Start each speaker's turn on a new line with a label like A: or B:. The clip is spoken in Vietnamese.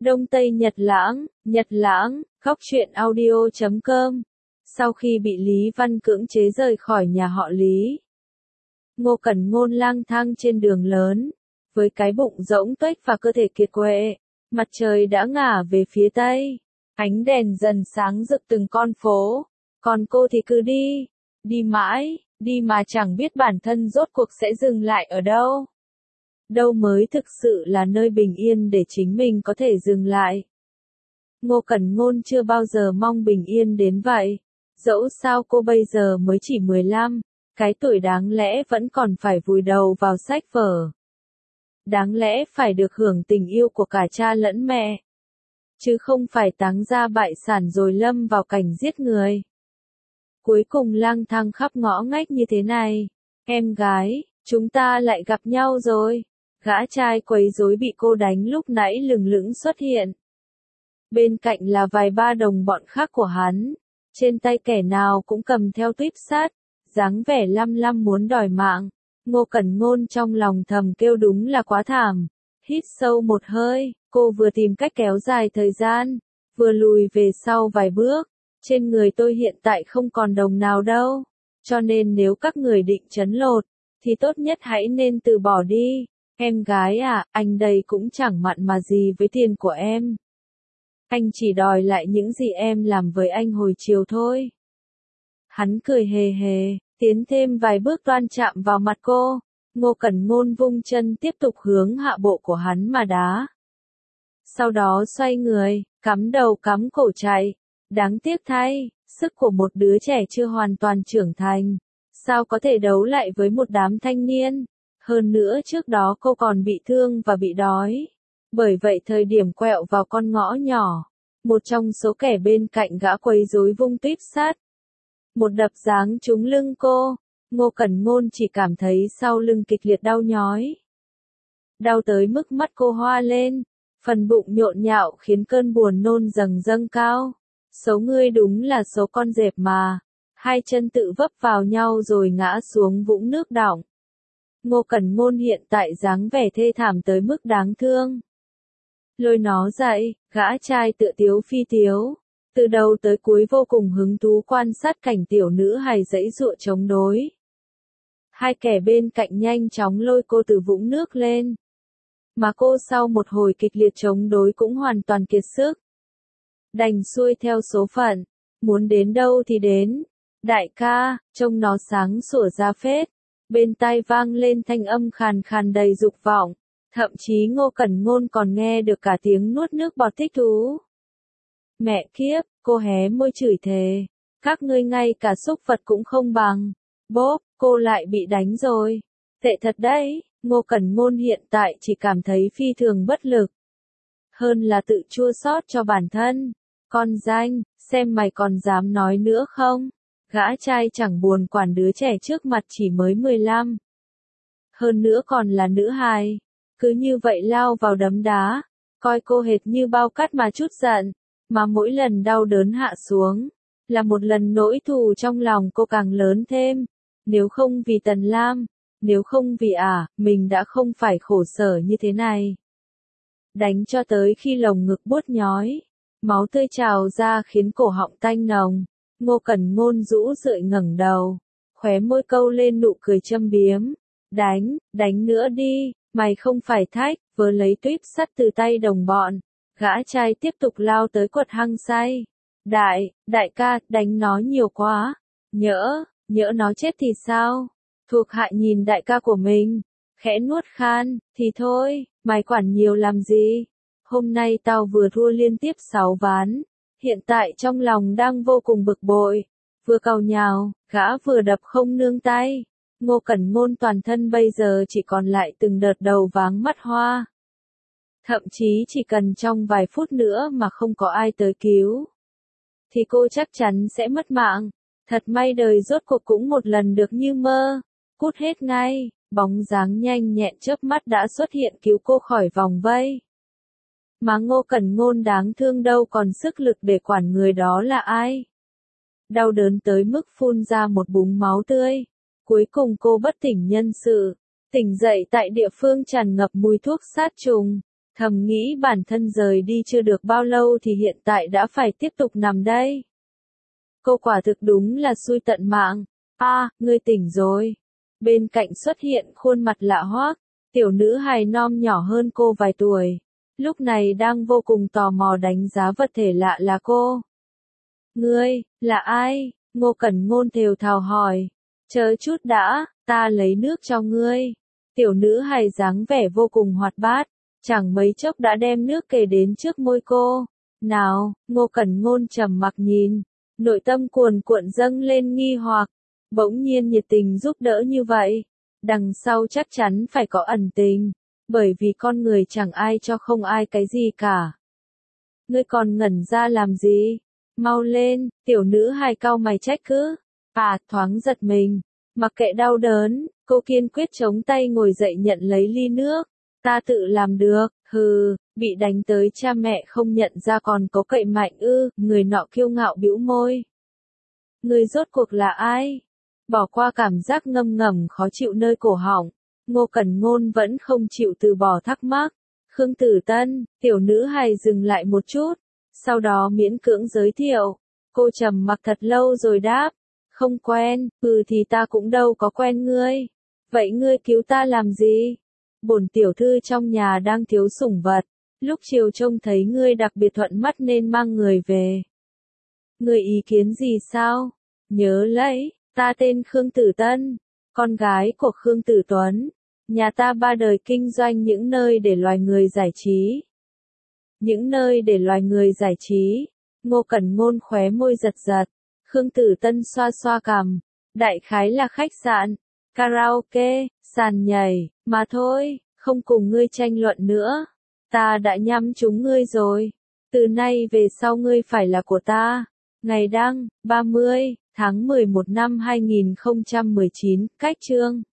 A: Đông Tây Nhật Lãng, Góc truyện audio.com. Sau khi bị Lý Văn cưỡng chế rời khỏi nhà họ Lý, Ngô Cẩn Ngôn lang thang trên đường lớn, với cái bụng rỗng tuếch và cơ thể kiệt quệ. Mặt trời đã ngả về phía tây, ánh đèn dần sáng rực từng con phố, còn cô thì cứ đi mãi, đi mà chẳng biết bản thân rốt cuộc sẽ dừng lại ở đâu. Đâu mới thực sự là nơi bình yên để chính mình có thể dừng lại. Ngô Cẩn Ngôn chưa bao giờ mong bình yên đến vậy. Dẫu sao cô bây giờ mới chỉ 15, cái tuổi đáng lẽ vẫn còn phải vùi đầu vào sách vở. Đáng lẽ phải được hưởng tình yêu của cả cha lẫn mẹ, chứ không phải táng gia bại sản rồi lâm vào cảnh giết người. Cuối cùng lang thang khắp ngõ ngách như thế này, em gái, chúng ta lại gặp nhau rồi. Gã trai quấy rối bị cô đánh lúc nãy lừng lững xuất hiện. Bên cạnh là vài ba đồng bọn khác của hắn, trên tay kẻ nào cũng cầm theo tuyếp sắt, dáng vẻ lăm lăm muốn đòi mạng. Ngô Cẩn Ngôn trong lòng thầm kêu đúng là quá thảm. Hít sâu một hơi, cô vừa tìm cách kéo dài thời gian, vừa lùi về sau vài bước. Trên người tôi hiện tại không còn đồng nào đâu, cho nên nếu các người định trấn lột, thì tốt nhất hãy nên từ bỏ đi. Em gái à, anh đây cũng chẳng mặn mà gì với tiền của em. Anh chỉ đòi lại những gì em làm với anh hồi chiều thôi. Hắn cười hề hề, tiến thêm vài bước toan chạm vào mặt cô. Ngô Cẩn Ngôn vung chân tiếp tục hướng hạ bộ của hắn mà đá. Sau đó xoay người, cắm đầu cắm cổ chạy. Đáng tiếc thay, sức của một đứa trẻ chưa hoàn toàn trưởng thành, sao có thể đấu lại với một đám thanh niên. Hơn nữa trước đó cô còn bị thương và bị đói. Bởi vậy thời điểm quẹo vào con ngõ nhỏ, một trong số kẻ bên cạnh gã quấy rối vung tuyếp sắt. Một đập giáng trúng lưng cô, Ngô Cẩn Ngôn chỉ cảm thấy sau lưng kịch liệt đau nhói. Đau tới mức mắt cô hoa lên, phần bụng nhộn nhạo khiến cơn buồn nôn dâng cao. Số ngươi đúng là số con dẹp mà. Hai chân tự vấp vào nhau rồi ngã xuống vũng nước đọng. Ngô Cẩn Ngôn hiện tại dáng vẻ thê thảm tới mức đáng thương. Lôi nó dậy, gã trai tựa tiếu phi tiếu. Từ đầu tới cuối vô cùng hứng thú quan sát cảnh tiểu nữ hài giãy giụa chống đối. Hai kẻ bên cạnh nhanh chóng lôi cô từ vũng nước lên. Mà cô sau một hồi kịch liệt chống đối cũng hoàn toàn kiệt sức. Đành xuôi theo số phận, muốn đến đâu thì đến. Đại ca, trông nó sáng sủa ra phết. Bên tai vang lên thanh âm khàn khàn đầy dục vọng, thậm chí Ngô Cẩn Ngôn còn nghe được cả tiếng nuốt nước bọt thích thú. Mẹ kiếp, cô hé môi chửi thề, các ngươi ngay cả súc vật cũng không bằng. Bốp, cô lại bị đánh rồi. Tệ thật đấy, Ngô Cẩn Ngôn hiện tại chỉ cảm thấy phi thường bất lực. Hơn là tự chua xót cho bản thân. Con danh, xem mày còn dám nói nữa không? Gã trai chẳng buồn quản đứa trẻ trước mặt chỉ mới 15. Hơn nữa còn là nữ hài. Cứ như vậy lao vào đấm đá, coi cô hệt như bao cát mà chút giận. Mà mỗi lần đau đớn hạ xuống, là một lần nỗi thù trong lòng cô càng lớn thêm. Nếu không vì Tần Lam, nếu không vì mình đã không phải khổ sở như thế này. Đánh cho tới khi lồng ngực buốt nhói, máu tươi trào ra khiến cổ họng tanh nồng. Ngô Cẩn Ngôn rũ rượi ngẩng đầu, khóe môi câu lên nụ cười châm biếm. Đánh nữa đi, mày không phải thách, vớ lấy tuyếp sắt từ tay đồng bọn. Gã trai tiếp tục lao tới quật hăng say. Đại ca, đánh nó nhiều quá. Nhỡ nó chết thì sao? Thuộc hạ nhìn đại ca của mình, khẽ nuốt khan, thì thôi, mày quản nhiều làm gì? Hôm nay tao vừa thua liên tiếp 6 ván. Hiện tại trong lòng đang vô cùng bực bội, vừa càu nhào, gã vừa đập không nương tay. Ngô Cẩn Ngôn toàn thân bây giờ chỉ còn lại từng đợt đầu váng mắt hoa. Thậm chí chỉ cần trong vài phút nữa mà không có ai tới cứu, thì cô chắc chắn sẽ mất mạng. Thật may đời rốt cuộc cũng một lần được như mơ. Cút hết ngay, bóng dáng nhanh nhẹn chớp mắt đã xuất hiện cứu cô khỏi vòng vây. Mà Ngô Cẩn Ngôn đáng thương đâu còn sức lực để quản người đó là ai. Đau đớn tới mức phun ra một búng máu tươi. Cuối cùng cô bất tỉnh nhân sự, tỉnh dậy tại địa phương tràn ngập mùi thuốc sát trùng. Thầm nghĩ bản thân rời đi chưa được bao lâu thì hiện tại đã phải tiếp tục nằm đây. Cô quả thực đúng là xui tận mạng. Ngươi tỉnh rồi. Bên cạnh xuất hiện khuôn mặt lạ hoắc, tiểu nữ hài non nhỏ hơn cô vài tuổi. Lúc này đang vô cùng tò mò đánh giá vật thể lạ là cô. Ngươi, là ai? Ngô Cẩn Ngôn thều thào hỏi. Chờ chút đã, ta lấy nước cho ngươi. Tiểu nữ hài dáng vẻ vô cùng hoạt bát, chẳng mấy chốc đã đem nước kề đến trước môi cô. Nào, Ngô Cẩn Ngôn trầm mặc nhìn, nội tâm cuồn cuộn dâng lên nghi hoặc, bỗng nhiên nhiệt tình giúp đỡ như vậy. Đằng sau chắc chắn phải có ẩn tình, bởi vì con người chẳng ai cho không ai cái gì cả. Ngươi còn ngẩn ra làm gì? Mau lên, tiểu nữ hài cau mày trách cứ. Thoáng giật mình, mặc kệ đau đớn, cô kiên quyết chống tay ngồi dậy nhận lấy ly nước. Ta tự làm được, bị đánh tới cha mẹ không nhận ra còn có cậy mạnh ư? Người nọ kiêu ngạo bĩu môi. Người rốt cuộc là ai? Bỏ qua cảm giác ngâm ngầm khó chịu nơi cổ họng, Ngô Cẩn Ngôn vẫn không chịu từ bỏ thắc mắc. Khương Tử Tân, tiểu nữ hài dừng lại một chút, sau đó miễn cưỡng giới thiệu. Cô trầm mặc thật lâu rồi đáp, không quen. Thì ta cũng đâu có quen ngươi. Vậy ngươi cứu ta làm gì? Bổn tiểu thư trong nhà đang thiếu sủng vật, lúc chiều trông thấy ngươi đặc biệt thuận mắt nên mang người về. Ngươi ý kiến gì sao? Nhớ lấy, ta tên Khương Tử Tân, con gái của Khương Tử Tuấn. Nhà ta 3 đời kinh doanh những nơi để loài người giải trí. Những nơi để loài người giải trí. Ngô Cẩn Ngôn khóe môi giật giật. Khương Tử Tân xoa xoa cằm. Đại khái là khách sạn, karaoke, sàn nhảy, mà thôi, không cùng ngươi tranh luận nữa. Ta đã nhắm trúng ngươi rồi. Từ nay về sau ngươi phải là của ta. Ngày đăng, 30 tháng 11 năm 2019, cách chương.